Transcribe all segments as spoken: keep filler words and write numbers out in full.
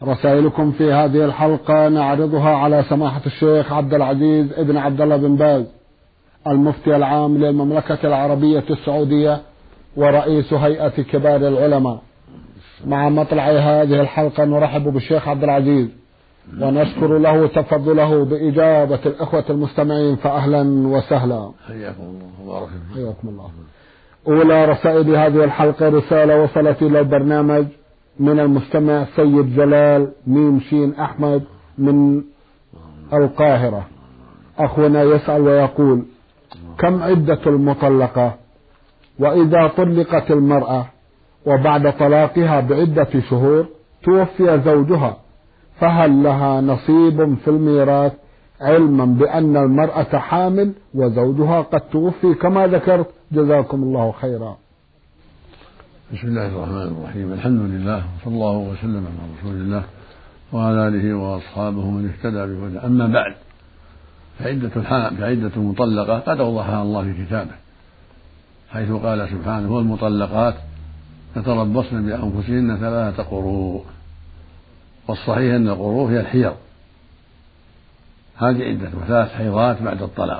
رسائلكم في هذه الحلقة نعرضها على سماحة الشيخ عبد العزيز ابن عبد الله بن باز المفتي العام للمملكة العربية السعودية ورئيس هيئة كبار العلماء. مع مطلع هذه الحلقة نرحب بالشيخ عبد العزيز ونشكر له تفضله بإجابة الإخوة المستمعين، فأهلا وسهلا. حياكم الله. حياكم الله. أولى رسائل هذه الحلقة رسالة وصلت إلى البرنامج من المستمع سيد جلال ميم شين أحمد من القاهرة. أخونا يسأل ويقول: كم عدة المطلقة؟ وإذا طلقت المرأة وبعد طلاقها بعدة شهور توفي زوجها فهل لها نصيب في الميراث، علما بأن المرأة حامل وزوجها قد توفي كما ذكرت؟ جزاكم الله خيرا. بسم الله الرحمن الرحيم. الحمد لله وصلى الله وسلم على رسول الله وعلى آله وأصحابه من اهتدى بهداه. أما بعد، فعدة الحامل فعدة المطلقة قد أوضحها الله في كتابه، حيث قال سبحانه: والمطلقات يتربصن بأنفسهن ثلاثة قروء. والصحيح أن القروء هي الحيض، هذه عدة ثلاث حيضات بعد الطلاق.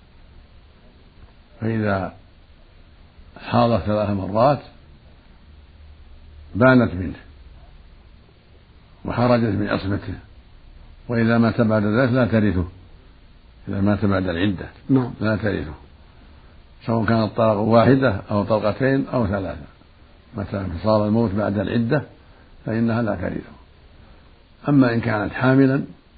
فإذا حاضت ثلاث مرات بانت منه وخرجت من عصمته، وإذا مات بعد ذلك لا ترثه. إذا مات بعد العدة لا ترثه، سواء كانت طلقة واحدة أو طلقتين أو ثلاثة. متى صار الموت بعد العدة فإنها لا ترثه. أما إن كانت حاملا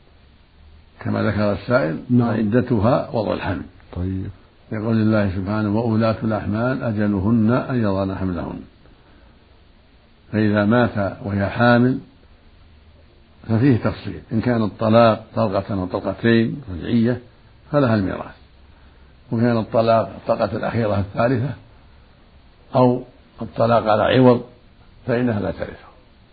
كما ذكر السائل فعدتها وضع الحمل. طيب. يقول الله سبحانه: وأولاة الأحمال أجلهن أن يضعن حملهن. فإذا مات وهي حامل ففيه تفصيل: إن كان الطلاق طلقة أو طلقتين رجعية فلها الميراث، وكان الطلاق الطلقة الأخيرة الثالثة أو الطلاق على عوض فإنها لا ترثه.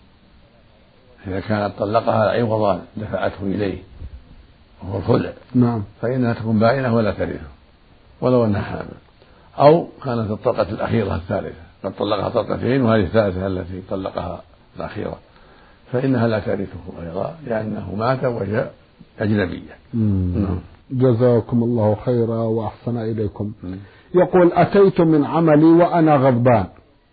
إذا كانت طلقها عوضا دفعته إليه وهو الخلع نعم فإنها تكون بائنة ولا ترثه ولو أنها حامل. أو كانت الطلقة الأخيرة الثالثة قد طلقها طلقتين وهذه الثالثة التي طلقها الأخيرة فإنها لا ترثه أيضا، لأنه مات وهي أجنبية. نعم. جزاكم الله خيرا وأحسن إليكم. مم. يقول: أتيت من عملي وأنا غضبان،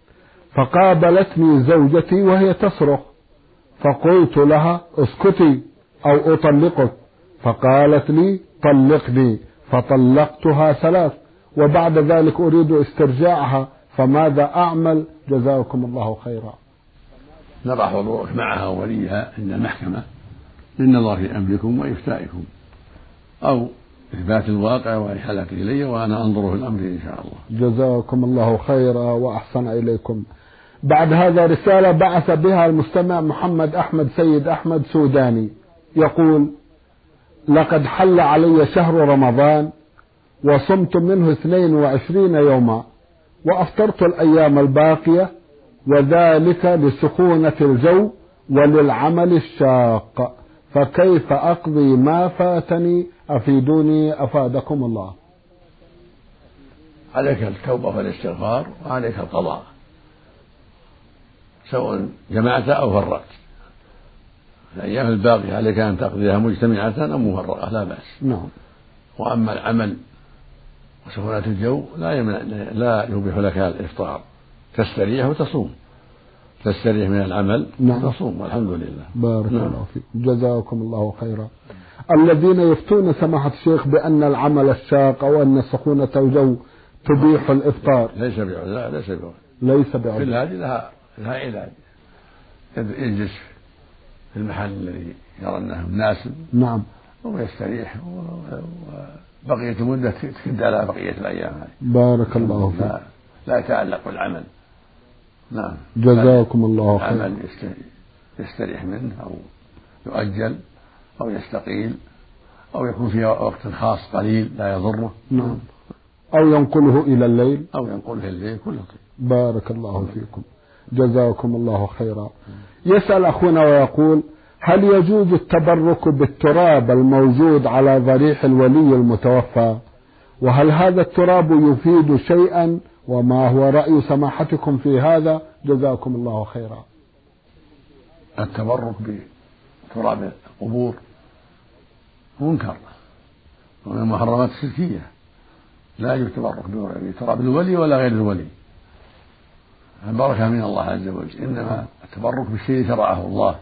فقابلتني زوجتي وهي تصرخ، فقلت لها: اسكتي أو أطلقك، فقالت لي: طلقني، فطلقتها ثلاث، وبعد ذلك أريد استرجاعها، فماذا أعمل؟ جزاكم الله خيرا. نضع حضورك معها ووليها عند المحكمة للنظر في أمركم وإفتائكم، أو إثبات الواقع وإحالته إلي وأنا أنظر في الأمر إن شاء الله. جزاكم الله خيرا وأحسن إليكم. بعد هذا رسالة بعث بها المستمع محمد أحمد سيد أحمد سوداني، يقول: لقد حل علي شهر رمضان وصمت منه اثنين وعشرين يوما، وأفطرت الأيام الباقية، وذلك لسخونة الجو وللعمل الشاق، فكيف أقضي ما فاتني؟ أفيدوني أفادكم الله. عليك التوبة والاستغفار وعليك القضاء، سواء جمعت أو فرقت. الأيام الباقية عليك أن تقضيها مجتمعة أو مفرقة لا بأس. نعم. وأما العمل وسخونة الجو لا يمنع لا يبيح لك الإفطار، تستريح وتصوم، تستريح من العمل نعم. وتصوم والحمد لله. بارك نعم. الله فيك. جزاكم الله خيرا. الذين يفتون سماحة الشيخ بأن العمل الشاق أو أن سخونة الجو تبيح الإفطار، ليس بعذر. لا ليس بعذر. ليس بعذر. كل هذه لها لها علاج. يجلس في المحل الذي يرى أنه مناسب نعم ويستريح، وبقية المدة تكد على بقية الأيام هذه. بارك الله فيك. لا, لا يتعلق بالعمل. نعم. جزاكم الله خيرا. العمل يستريح منه أو يؤجل أو يستقيل أو يكون فيها وقت خاص قليل لا يضره. نعم. أو ينقله إلى الليل أو ينقله الليل كله طيب. بارك الله فيكم. جزاكم الله خيرا. يسأل أخونا ويقول: هل يجوز التبرك بالتراب الموجود على ضريح الولي المتوفى؟ وهل هذا التراب يفيد شيئا؟ وما هو رأي سماحتكم في هذا؟ جزاكم الله خيرا. التبرك تراب القبور منكر ومن المحرمات الشركية، لا يجوز التبرك بتراب الولي ولا غير الولي، البركة من الله عز وجل، إنما التبرك بالشيء شرعه الله،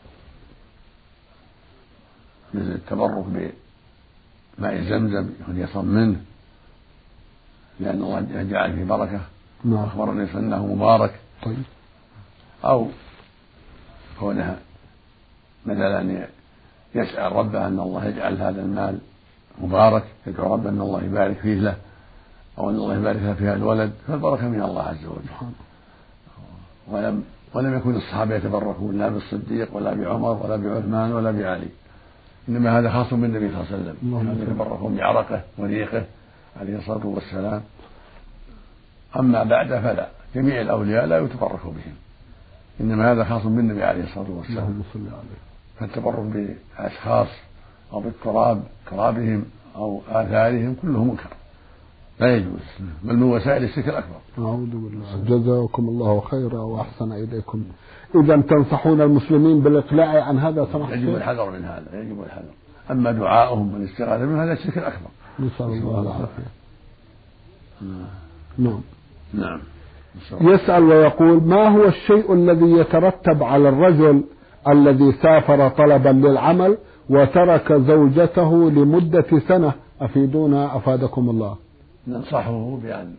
مثل التبرك بماء زمزم يصم منه لأن الله جعل فيه بركة وأخبر النبي أنه مبارك. طيب. أو كونها مثلا يسأل ربه أن الله يجعل هذا المال مبارك، يدعو ربه أن الله يبارك فيه له، أو أن الله يبارك له فيها الولد، فالبركة من الله عز وجل. ولم ولم يكن الصحابة يتبركون لا بالصديق ولا بعمر ولا بعثمان ولا بعلي، إنما هذا خاص بالنبي صلى الله عليه وسلم، يتبركون بعرقه وريقه عليه الصلاة والسلام. أما بعد فلا، جميع الأولياء لا يتبرك بهم، إنما هذا خاص بالنبي عليه الصلاة والسلام. فالتبرك بأشخاص أو بالتراب ترابهم أو آثارهم كله منكر لا يجوز، بل من وسائل الشرك الأكبر. أعوذ بالله. جزاكم الله خيرا وأحسن إليكم. إذا تنصحون المسلمين بالإقلاع عن هذا سماحة؟ يجب الحذر من هذا، يجب الحذر. أما دعاؤهم والاستغاثة من هذا الشرك الأكبر، نسأل الله العافية. نعم. نعم. يسأل ويقول: ما هو الشيء الذي يترتب على الرجل الذي سافر طلبا للعمل وترك زوجته لمدة سنة؟ أفيدونا أفادكم الله. ننصحه بأن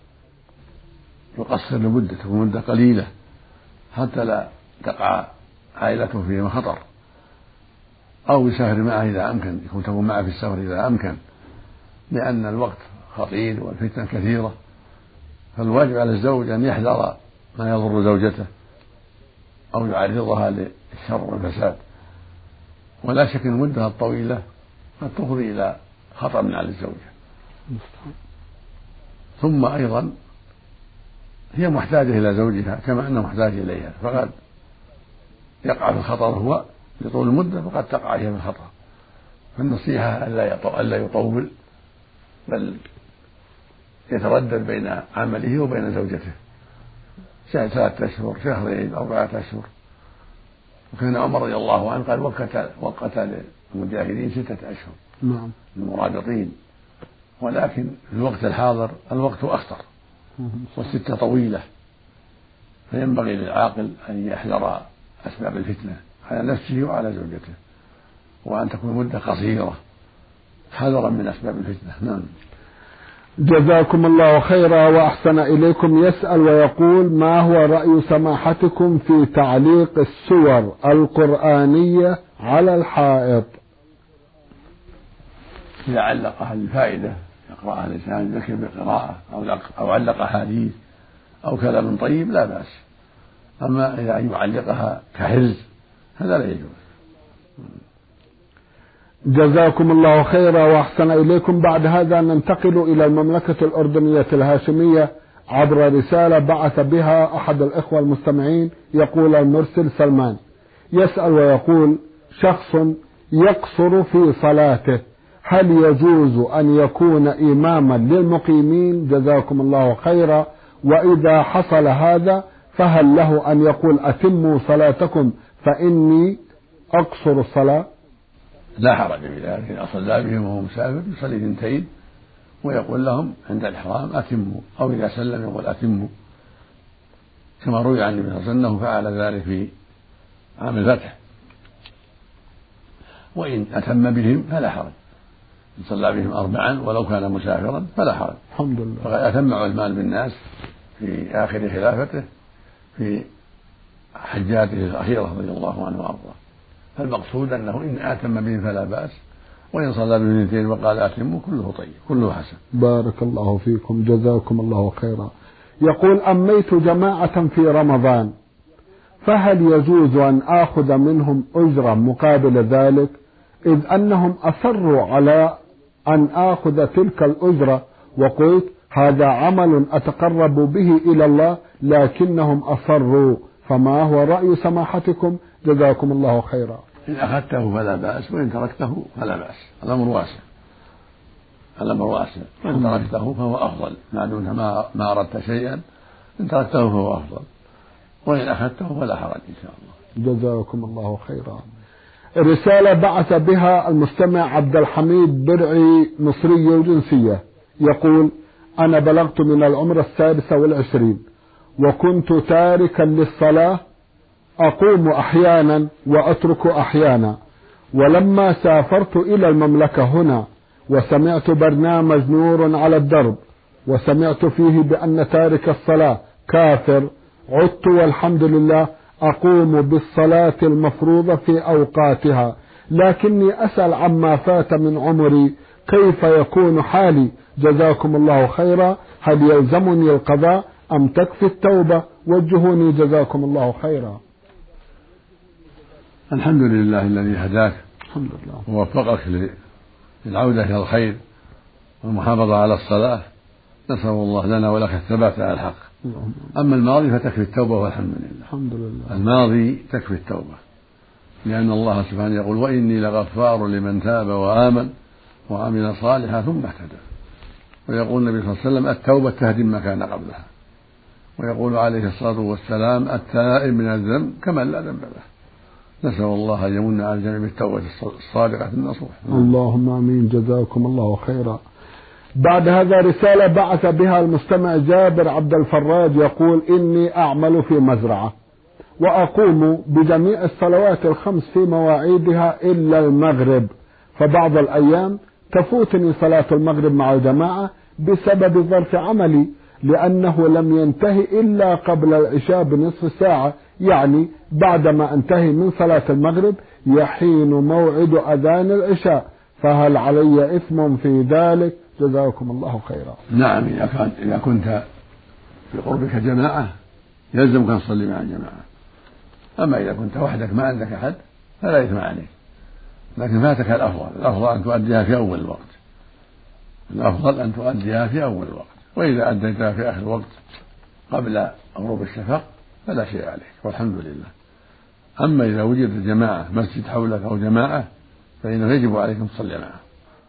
يقصر لمدته مدة قليلة حتى لا تقع عائلته في خطر، أو يسافر معه إذا أمكن، يكون تكون معه في السفر إذا أمكن، لأن الوقت خطير والفتن كثيرة، فالواجب على الزوج أن يحذر ما يضر زوجته أو يعرضها للشر والفساد، ولا شك أن المدة الطويلة قد تفضي إلى خطر على الزوجة. ثم أيضا هي محتاجة إلى زوجها كما أنه محتاج إليها، فقد يقع في الخطر هو لطول المدة، فقد تقع هي في الخطر. فالنصيحة ألا يطول، بل يتردد بين عمله وبين زوجته ثلاثة أشهر، شهرين، أربعة أشهر. وكان عمر رضي الله عنه قال وقت وقت للمجاهدين ستة أشهر نعم المرابطين، ولكن في الوقت الحاضر الوقت أخطر والستة طويلة، فينبغي للعاقل أن يحذر أسباب الفتنة على نفسه وعلى زوجته، وأن تكون مدة قصيرة حذرا من أسباب الفتنة. نعم. جزاكم الله خيرا وأحسن إليكم. يسأل ويقول: ما هو رأي سماحتكم في تعليق السور القرآنية على الحائط؟ إذا علقها للفائدة يقرأها الإنسان ذكر بالقراءة أو علق حديث أو كلام طيب لا بأس، أما إذا يعلقها كحرز هذا لا يجوز. جزاكم الله خيرا وأحسن إليكم. بعد هذا ننتقل إلى المملكة الأردنية الهاشمية عبر رسالة بعث بها أحد الإخوة المستمعين، يقول المرسل سلمان، يسأل ويقول: شخص يقصر في صلاته، هل يجوز أن يكون إماما للمقيمين؟ جزاكم الله خيرا. وإذا حصل هذا فهل له أن يقول: أتموا صلاتكم فإني أقصر الصلاة؟ لا حرج بذلك، إذا صلى بهم وهو مسافر يصلي ثنتين ويقول لهم عند الإحرام أتموا، أو إذا سلم يقول أتموا، كما روي عن النبي صلى الله عليه وسلم أنه فعل ذلك في عام الفتح. وإن أتم بهم فلا حرج، إن صلى بهم أربعا ولو كان مسافرا فلا حرج. الحمد لله. فقد أتم عثمان بالناس في آخر خلافته في حجاته الأخيرة رضي الله عنه وأرضاه، فالمقصود أنه إن آتم بهم فلا بأس، وإن صلى بهم اثنتين وقال أتموا كله طيب، كله حسن. بارك الله فيكم، جزاكم الله خيرا. يقول: أميت جماعة في رمضان، فهل يجوز أن آخذ منهم أجرة مقابل ذلك، إذ أنهم أصروا على أن آخذ تلك الأجرة، وقلت هذا عمل أتقرب به إلى الله لكنهم أصروا، فما هو رأي سماحتكم؟ جزاكم الله خيرا. إن أخذته فلا بأس، وإن تركته فلا بأس، الأمر واسع، الأمر واسع. وإن تركته فهو أفضل، ما دمت ما ما أردت شيئا، إن تركته فهو أفضل، وإن أخذته فلا حرج إن شاء الله. جزاكم الله خيرا. رسالة بعث بها المستمع عبد الحميد برعي مصري الجنسية، يقول: أنا بلغت من العمر السادسة والعشرين، وكنت تاركا للصلاة، أقوم أحيانا وأترك أحيانا، ولما سافرت إلى المملكة هنا وسمعت برنامج نور على الدرب، وسمعت فيه بأن تارك الصلاة كافر، عدت والحمد لله أقوم بالصلاة المفروضة في أوقاتها، لكني أسأل عما فات من عمري، كيف يكون حالي؟ جزاكم الله خيرا، هل يلزمني القضاء أم تكفي التوبة؟ وجهوني جزاكم الله خيرا. الحمد لله الذي هداك الحمد لله ووفقك للعودة إلى الخير والمحافظة على الصلاة، نسأل الله لنا ولك الثبات على الحق. أما الماضي فتكفي التوبة والحمد لله. الحمد لله. الماضي تكفي التوبة، لأن الله سبحانه يقول: وإني لغفار لمن تاب وآمن وعمل صالحا ثم اهتدى. ويقول النبي صلى الله عليه وسلم: التوبة تهدم ما كان قبلها. ويقول عليه الصلاة والسلام: التائب من الذنب كمن لا ذنب له. نسأل الله أن يمن على الجميع بالتوبة الصادقة النصوح. اللهم آمين، جزاكم الله خيرا. بعد هذا رسالة بعث بها المستمع جابر عبد الفراج، يقول: إني أعمل في مزرعة وأقوم بجميع الصلوات الخمس في مواعيدها إلا المغرب، فبعض الأيام تفوتني صلاة المغرب مع الجماعة بسبب ظرف عملي، لأنه لم ينتهي إلا قبل العشاء بنصف ساعة، يعني بعدما أنتهي من صلاة المغرب يحين موعد أذان العشاء، فهل علي إثم في ذلك؟ جزاكم الله خيرا. نعم، إذا كنت في قربك جماعة يلزمك أن تصلي مع الجماعة. أما إذا كنت وحدك ما عندك أحد فلا إثم عليك، لكن فاتك الأفضل الأفضل أن تؤديها في أول الوقت الأفضل أن تؤديها في أول الوقت وإذا أديتها في آخر الوقت قبل غروب الشفق فلا شيء عليك والحمد لله. أما إذا وجدت جماعة مسجد حولك أو جماعة فإنه يجب عليكم تصلي معه.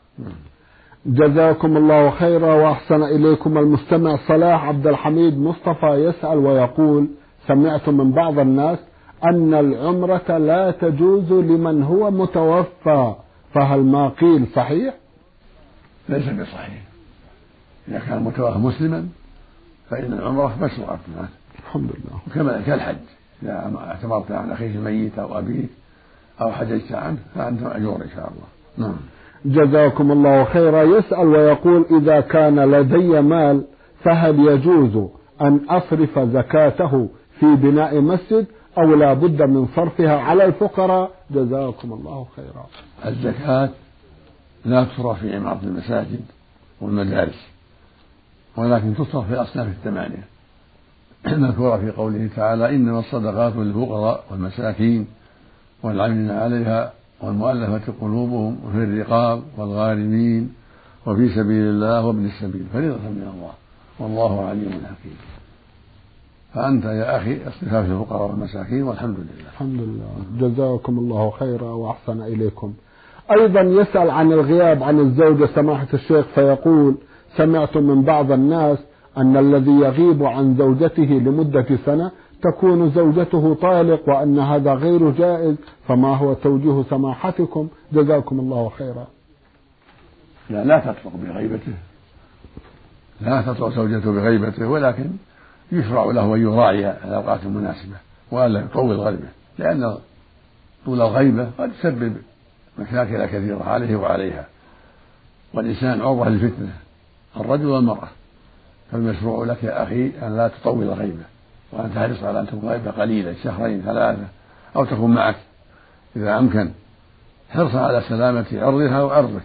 جزاكم الله خيرا وأحسن إليكم. المستمع صلاح عبد الحميد مصطفى يسأل ويقول: سمعت من بعض الناس أن العمرة لا تجوز لمن هو متوفى، فهل ما قيل صحيح؟ ليس بصحيح. إذا كان متوفى مسلما فإن العمرة مشروعة معه الحمد لله، كما كالحج، إذا اعتمرت عن أخيك الميت أو أبيك أو حججت عنه فأنت مأجور إن شاء الله. نعم. جزاكم الله خيرا. يسأل ويقول: إذا كان لدي مال فهل يجوز أن أصرف زكاته في بناء مسجد أو لا بد من صرفها على الفقراء؟ جزاكم الله خيرا. الزكاة لا تصرف في عمارة المساجد والمدارس، ولكن تصرف في الأصناف الثمانية المذكورة في قوله تعالى: إنما الصدقات للفقراء والمساكين والعاملين عليها والمؤلفة قلوبهم وفي الرقاب والغارمين وفي سبيل الله وابن السبيل فريضة من الله والله عليم حكيم. فأنت يا أخي اصرفها في الفقراء والمساكين والحمد لله. الحمد لله، جزاكم الله خيرا وأحسن إليكم. أيضا يسأل عن الغياب عن الزوجة سماحة الشيخ، فيقول: سمعت من بعض الناس أن الذي يغيب عن زوجته لمدة سنة تكون زوجته طالق، وأن هذا غير جائز، فما هو توجيه سماحتكم؟ جزاكم الله خيرا. لا لا تطلق بغيبته لا تطلق زوجته بغيبته، ولكن يشرع له أن يراعي الأوقات المناسبة وألا يطول غيبه، لأن طول الغيبة قد تسبب مشاكل كثيرة عليه وعليها، والإنسان عرضة للفتنة الرجل والمرأة، فالمشروع لك يا أخي أن لا تطول غيبة، وأن تحرص على أن تكون غيبة قليلة شهرين ثلاثة أو تكون معك إذا أمكن، حرصا على سلامة عرضها وعرضك.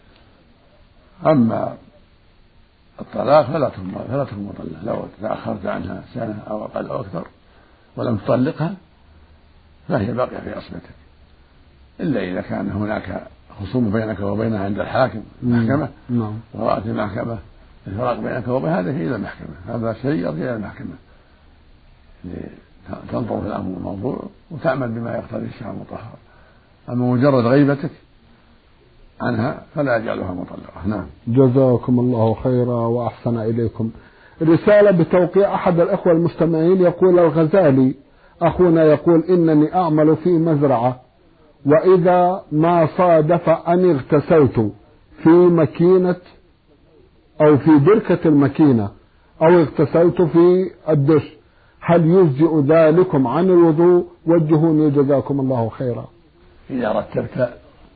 أما الطلاق فلا فلا تكون مطلقة، لو تأخرت عنها سنة أو أقل أو أكثر ولم تطلقها فهي باقية في عصمتك، إلا إذا كان هناك خصوم بينك وبينها عند الحاكم المحكمة ورأت المحكمة الفراق بينك وبين هذا شيء إلى المحكمة، هذا شيء يرجع إلى المحكمة تنظر في الأمر الموضوع وتعمل بما يقتضي الشرع المطهر. أما مجرد غيبتك عنها فلا يجعلها مطلقة. نعم. جزاكم الله خيرا وأحسن إليكم. رسالة بتوقيع أحد الأخوة المستمعين، يقول الغزالي: أخونا يقول: إنني أعمل في مزرعة وإذا ما صادف أن اغتسلت في مكينة أو في بركة المكينة أو اغتسلت في الدش، هل يجزئ ذلكم عن الوضوء؟ وجهوني جزاكم الله خيرا. إذا رتبت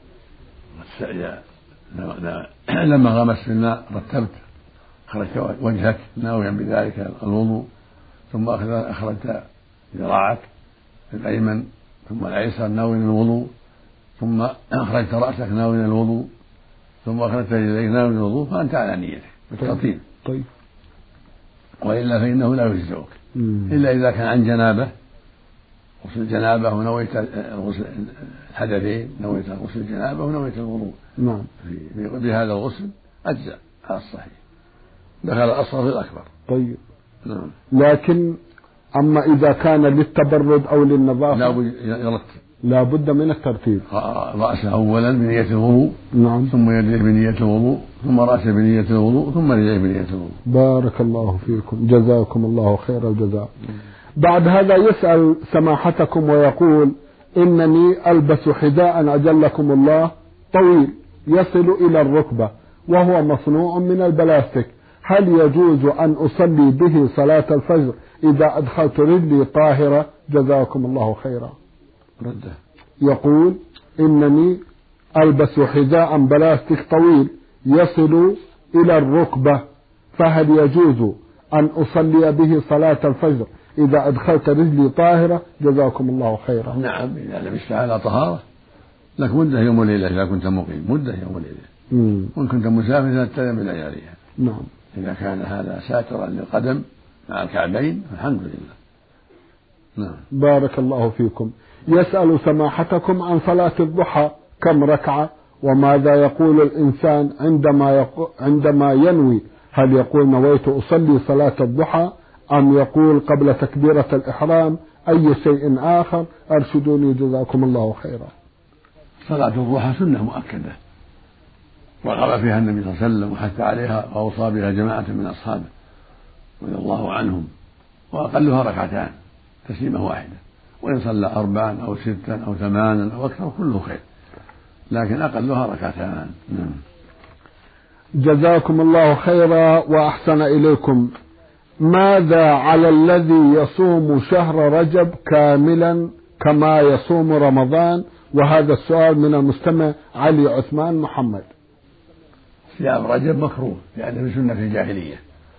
لما غمس في الماء رتبت، أخرجت وجهك ناويا بذلك الوضوء، ثم أخرجت ذراعك الأيمن ثم الأيسر ناويا الوضوء، ثم أخرجت رأسك ناويا الوضوء، ثم أخرجت يديك ناويا الوضوء، فأنت على نيتك بالترتيب. طيب. وإلا فإنه لا يجزئك إلا إذا كان عن جنابة، غسل الجنابة ونويت غسل الحدثين، نويت غسل الجنابة ونويت الوضوء. نعم. بهذا الغسل أجزاء على الصحيح، دخل الأصغر في الأكبر. طيب. نعم. لكن أما إذا كان للتبرد أو للنظافة لا لا بد من الترتيب. رأسه أولا بنية الوضوء، نعم، ثم يديه بنية الوضوء، ثم رأسه بنية الوضوء، ثم يديه بنية الوضوء. بارك الله فيكم، جزاكم الله خير الجزاء. بعد هذا يسأل سماحتكم ويقول: إنني ألبس حذاء أجلكم الله طويل يصل إلى الركبة وهو مصنوع من البلاستيك، هل يجوز أن أصلي به صلاة الفجر إذا أدخلت رجلي طاهرة؟ جزاكم الله خيرا. رده. يقول: إنني ألبس حذاء بلاستيك طويل يصل إلى الركبة، فهل يجوز أن أصلي به صلاة الفجر إذا أدخلت رجلي طاهرة؟ جزاكم الله خيرا. نعم، إذا لبست على طهارة لك مدة يوم وليلة، إذا كنت مقيم مدة يوم وليلة، وإن كنت مسافر تتبع بلياليها. نعم. إذا كان هذا ساترا للقدم مع الكعبين الحمد لله. نعم. بارك الله فيكم. يسأل سماحتكم عن صلاة الضحى كم ركعة، وماذا يقول الإنسان عندما يقو... عندما ينوي؟ هل يقول نويت أصلي صلاة الضحى، أم يقول قبل تكبيرة الإحرام أي شيء آخر؟ أرشدوني جزاكم الله خيرا. صلاة الضحى سنة مؤكدة رغب فيها النبي صلى الله عليه وسلم وحث عليها وأوصى بها جماعة من أصحابه رضي الله عنهم، وأقلها ركعتان تسليمة واحدة، وإن صلى أربعا أو ستا أو ثمانا أو أكثر كله خير، لكن أقلها ركعتان. نعم. جزاكم الله خيرا وأحسن إليكم. ماذا على الذي يصوم شهر رجب كاملا كما يصوم رمضان؟ وهذا السؤال من المستمع علي عثمان محمد. صيام رجب مكروه لأنه من سنة الجاهلية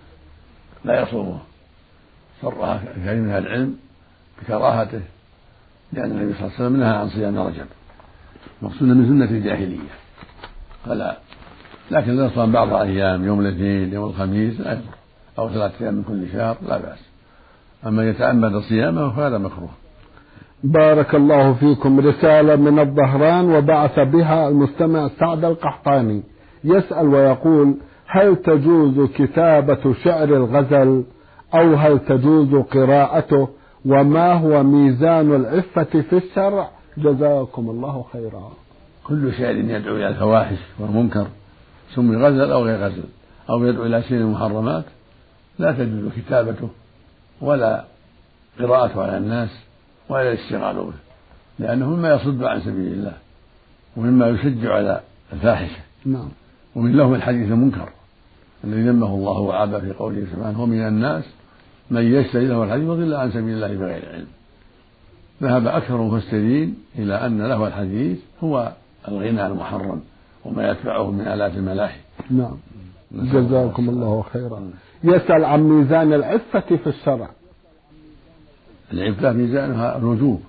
لا يصومه، صرح كثير من أهل العلم بكراهته، لأن النبي صلى الله عليه وسلم نهى عن صيام رجب، مقصود من سنة الجاهلية فلا، لكن لو صام بعض الأيام يوم الاثنين يوم الخميس لا يضر، أو ثلاثة أيام من كل شهر لا بأس، أما يتعمد صيامه فهذا مكروه. بارك الله فيكم. رسالة من الظهران وبعث بها المستمع سعد القحطاني، يسأل ويقول: هل تجوز كتابة شعر الغزل أو هل تجوز قراءته؟ وما هو ميزان العفة في الشرع؟ جزاكم الله خيرا. كل شعر يدعو إلى الفواحش والمنكر سمي غزل أو غير غزل، أو يدعو إلى شيء المحرمات لا تجوز كتابته ولا قراءته على الناس ولا الاشتغال به، لأنه مما يصد عن سبيل الله ومما يشجع على الفاحشة. نعم. ومن لهم الحديث المنكر الذي ذمه الله وعابه في قوله سبحانه: ومن الناس من يشتري له الحديث ويضل عن سبيل الله بغير علم. ذهب أكثر المفسرين إلى أن له الحديث هو الغنى المحرم وما يتبعه من آلات الملاهي. نعم. جزاكم الله خيرا. يسأل عن ميزان العفة في الشرع. العفة ميزانها الوجوب،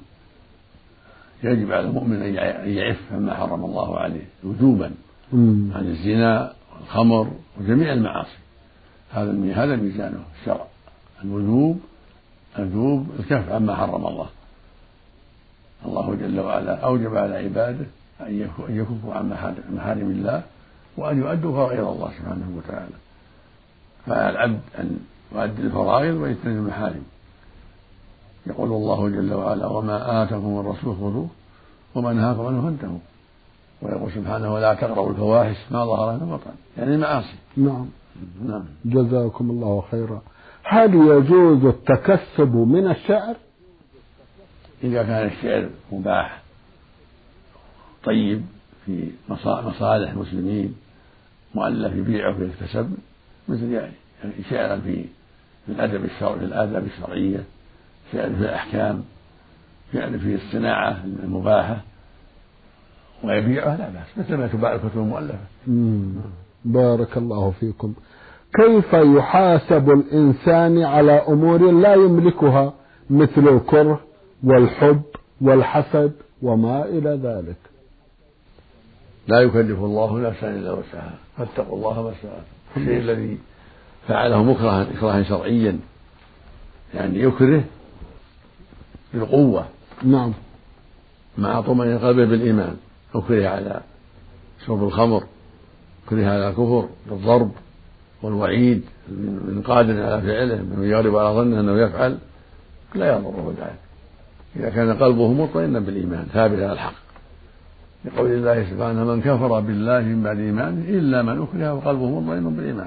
يجب على المؤمن أن يعف عما حرم الله عليه وجوبا عن الزنا والخمر وجميع المعاصي، هذا هذا ميزانه الشرع، الوجوب الوجوب الكف عما حرم الله. الله جل وعلا أوجب على عباده أن يكفوا عن محارم الله وأن يؤدوا فرائض الله سبحانه وتعالى، فعلى العبد أن يؤدي الفرائض ويجتنب المحارم. يقول الله جل وعلا: وما آتاكم الرسول خذوه وما نهاكم عنه فانتهوا. ويقول سبحانه: ولا تقربوا الفواحش ما ظهر منها بطن، يعني المعاصي. نعم. نعم. جزاكم الله خيرا. هل يجوز التكسب من الشعر؟ إذا كان الشعر مباح طيب في مصالح المسلمين مؤلف يبيعه ويكتسب، مثل يعني شعرا في الأدب الشرعي في الآداب الشرعية، شعر في الأحكام، شعر في الصناعة المباحة ويبيعها لا بأس، مثل ما تباع الكتب المؤلفة. بارك الله فيكم. كيف يحاسب الإنسان على أمور لا يملكها مثل الكره والحب والحسد وما إلى ذلك؟ لا يكلف الله نفسا إلا وسعها، فاتقوا الله ما استطعتم. الشيء الذي فعله مكرها إكراها شرعيا، يعني يكره بالقوة، نعم، مع طمأنينة قلبه بالإيمان، أكره على شرب الخمر، أكره على الكفر بالضرب والوعيد من قادر على فعله، من يغلب على ظنه أنه يفعل، لا يضره ذلك إذا كان قلبه مطمئنا بالإيمان ثابت على الحق، لقول الله سبحانه: من كفر بالله من بعد إيمانه إلا من أكره وقلبه مطمئن بالإيمان.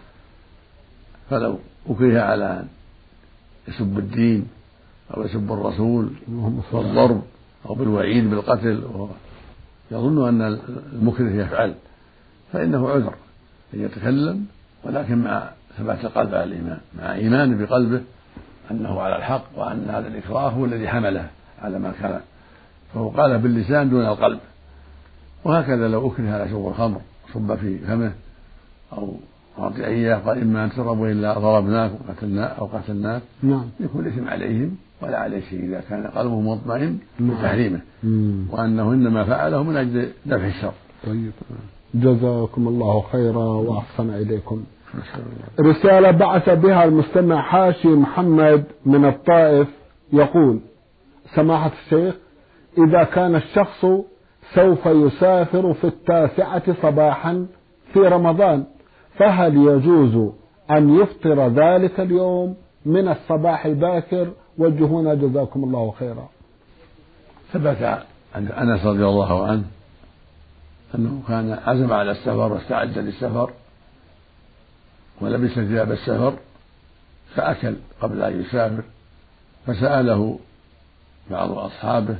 فلو أكره على أن يسب الدين أو يسب الرسول بالضرب أو بالوعيد بالقتل يظن أن المكره يفعل، فإنه عذر أن يتكلم، ولكن مع ثبات القلب على الإيمان، مع إيمان بقلبه أنه على الحق وأن هذا الإكراه هو الذي حمله على ما كان، فهو قال باللسان دون القلب. وهكذا لو أكره على شرب الخمر صب في فمه أو أعطي إياه قال: إما أن تشربوا إلا ضربناك وقتلناك أو قتلناك، نعم، يكون الإثم عليهم ولا عليه شيء إذا كان قلبه مطمئن بتحريمه، وأنه إنما فعله من أجل دفع الشر. طيب، جزاكم الله خيرا وأحسن إليكم. رسالة بعث بها المستمع حاشي محمد من الطائف يقول: سماحة الشيخ، إذا كان الشخص سوف يسافر في التاسعة صباحا في رمضان، فهل يجوز أن يفطر ذلك اليوم من الصباح الباكر؟ وجهونا جزاكم الله خيرا. ثبت عن أنس رضي الله عنه أنه كان عزم على السفر واستعد للسفر ولبس ثياب السفر فأكل قبل أن يسافر، فسأله بعض أصحابه: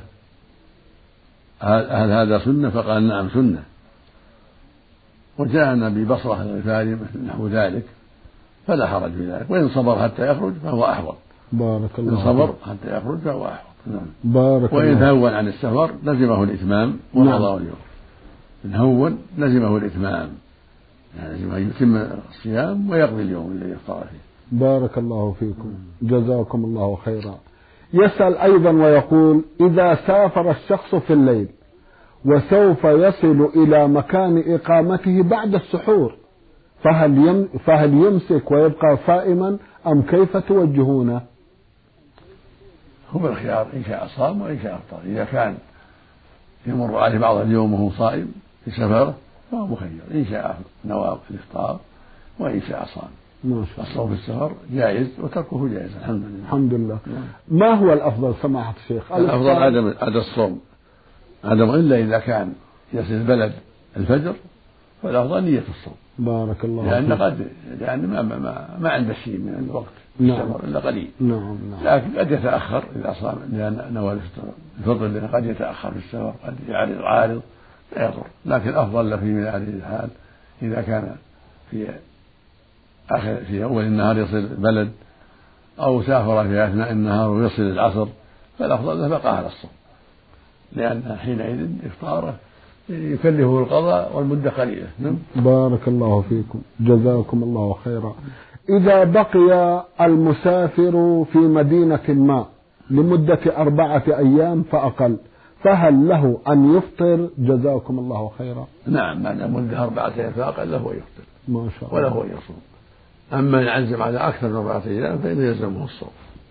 هل هذا سنة؟ فقال: نعم سنة. وجاءنا ببصرة الغفاري نحو ذلك، فلا حرج في ذلك، وإن صبر حتى يخرج فهو أحوط. بارك الله. إن صبر حتى يخرج فهو أحوط. نعم. بارك وإن الله. هون عن السفر لزمه الإتمام وقضاء اليوم. إن هون لزمه الإتمام، يعني لزمه أن يتم الصيام ويقضي اليوم الذي اختار فيه. بارك الله فيكم، جزاكم الله خيرا. يسأل أيضا ويقول: إذا سافر الشخص في الليل وسوف يصل إلى مكان إقامته بعد السحور، فهل يم فهل يمسك ويبقى صائما أم كيف توجهونه؟ هو الخيار، إن شاء صام وإن شاء أفطر. إذا كان يمر عليه بعض اليوم وهو صائم في سفره فهو مخير، إن شاء نوى الإفطار وإن شاء صام. الصوم في السفر جائز وتركه جائز. الحمد لله. الحمد لله. ما هو الأفضل سماحة الشيخ؟ الأفضل عدم عدم الصوم، عدم إلا إذا كان يصل البلد الفجر، فالأفضل نية الصوم. بارك الله. لأن قد لأن ما ما, ما عنده شيء من الوقت نعم. إلا قليل. نعم. نعم. لكن قد يتأخر إذا صام، لأن نوى الفطر لأنه قد يتأخر في السفر، قد يعرض عارض لا يضر، لكن الأفضل له في من هذه الحال إذا كان في آخر في أول النهار يصل البلد أو سافر في أثناء النهار ويصل العصر، فالأفضل له بقى على الصوم، لأن حينئذ إفطاره يكلفه القضاء والمدة قليلة. بارك الله فيكم، جزاكم الله خيرا. إذا بقي المسافر في مدينة ما لمدة أربعة أيام فأقل، فهل له أن يفطر؟ جزاكم الله خيرا. نعم، بعد مدة أربعة أيام فأقل له يفطر ما شاء الله، وله أن يصوم. أما يعزم على أكثر من أربعة أيام فإنه يلزمه الصوم.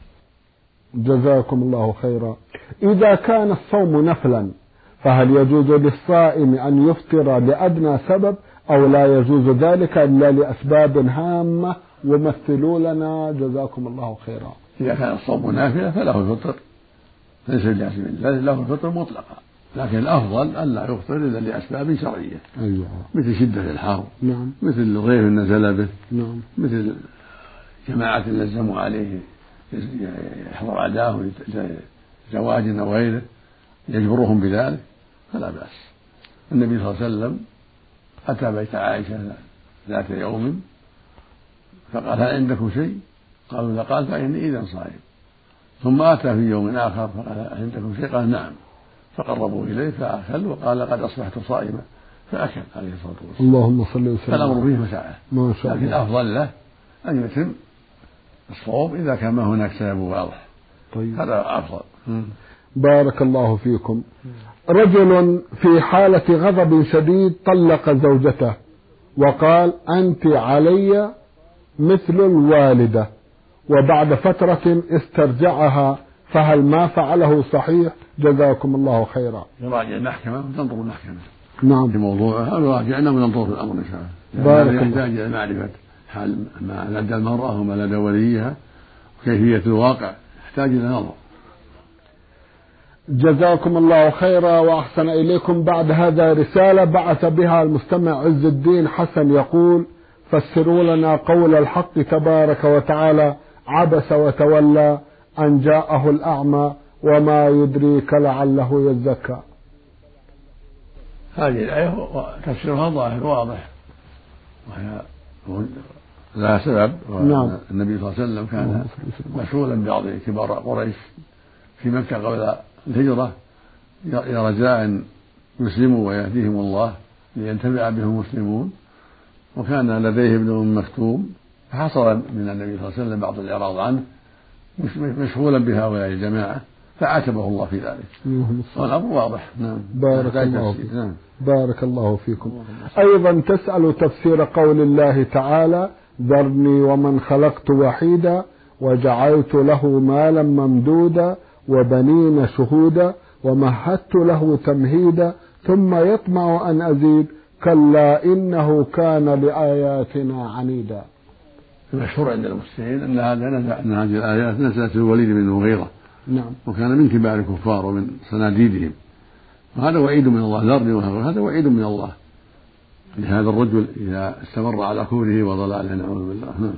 جزاكم الله خيرا. إذا كان الصوم نفلا، فهل يجوز للصائم أن يفطر لأدنى سبب أو لا يجوز ذلك إلا لأسباب هامة؟ ومثلوا لنا جزاكم الله خيرا. إذا كان الصوم نافلة فله الفطر، ليس لازم له الفطر مطلقا، لكن الأفضل أن لا يفطر إلا لأسباب شرعية. أيوة. مثل شدة الحر. نعم. مثل ضيف نزل به. نعم. مثل جماعة لزموا عليه يحضر عداه زواج أو غيره يجبرهم بذلك، فلا بأس. النبي صلى الله عليه وسلم أتى بيت عائشة ذات يوم فقال: هل عندكم شيء؟ قالوا: لا. قال: فإني إذا صائم. ثم أتى في يوم آخر فقال: هل عندكم شيء؟ قال: نعم. فقربوا إليه فأكل وقال: قد أصبحت صائما، فأكل عليه الصلاة والسلام. اللهم صل وسلم. فالأمر فيه مساعة، لكن الأفضل له أن يتم الصوم إذا كان ما هناك سبب واضح. طيب. هذا أفضل. بارك الله فيكم. رجل في حالة غضب شديد طلق زوجته وقال: أنت علي مثل الوالدة، وبعد فترة استرجعها، فهل ما فعله صحيح؟ جزاكم الله خيرا. يراجع المحكمة وتنظر المحكمة نعم في موضوعها، ويراجعنا وننظر في الأمر إن شاء الله. بارك الله. يحتاج إلى معرفة حال ما لدى المرأة وما لدى وليها وكيفية الواقع، يحتاج إلى نظر. جزاكم الله خيرا وأحسن إليكم. بعد هذا رسالة بعث بها المستمع عز الدين حسن يقول: فسروا لنا قول الحق تبارك وتعالى: عبس وتولى أن جاءه الأعمى وما يدريك لعله يزكى. هذه الآية تفسيرها ظاهر واضح وهي لها سبب. نعم. النبي صلى الله عليه وسلم كان مشغولا ببعض كبار قريش في مكة قبل الهجرة رجاء أن يسلموا ويهديهم الله لينتفع بهم المسلمون، وكان لديه ابن أم مكتوم، فحصل من النبي صلى الله عليه وسلم بعض الإعراض عنه مشغولا بهؤلاء الجماعة، فعاتبه الله في ذلك. والأمر واضح. نعم. بارك الله فيكم. نعم. بارك الله فيكم. أيضا تسأل تفسير قول الله تعالى: ذرني ومن خلقت وحيدا وجعلت له مالا ممدودا وبنين شهودا ومهدت له تمهيدا ثم يطمع أن أزيد كلا إنه كان لآياتنا عنيدا. المشهور عند المفسرين أن أن هذه الآيات نزلت الوليد بن المغيرة. نعم. وكان من كبار الكفار ومن صناديدهم، وهذا وعيد من الله. ذرني وهذا وعيد من الله لهذا الرجل إذا استمر على كفره وضلاله، نعوذ بالله. نعم.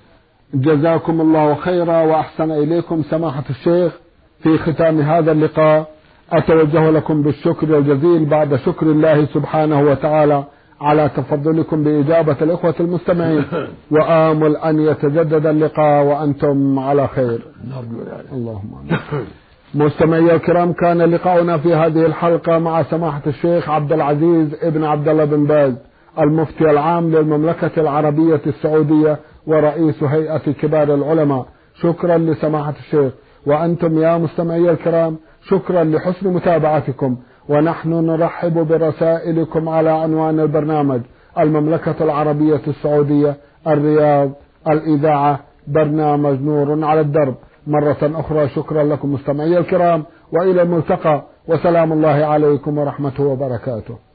جزاكم الله خيرا وأحسن إليكم سماحة الشيخ. في ختام هذا اللقاء أتوجه لكم بالشكر الجزيل بعد شكر الله سبحانه وتعالى على تفضلكم بإجابة الإخوة المستمعين، وآمل أن يتجدد اللقاء وأنتم على خير. اللهم آمين. مستمعي الكرام، كان لقاؤنا في هذه الحلقة مع سماحة الشيخ عبد العزيز ابن عبد الله بن باز المفتي العام للمملكة العربية السعودية ورئيس هيئة كبار العلماء. شكرا لسماحة الشيخ، وأنتم يا مستمعي الكرام شكرا لحسن متابعتكم، ونحن نرحب برسائلكم على عنوان البرنامج: المملكة العربية السعودية، الرياض، الإذاعة، برنامج نور على الدرب. مرة أخرى شكرا لكم مستمعي الكرام، وإلى الملتقى، وسلام الله عليكم ورحمته وبركاته.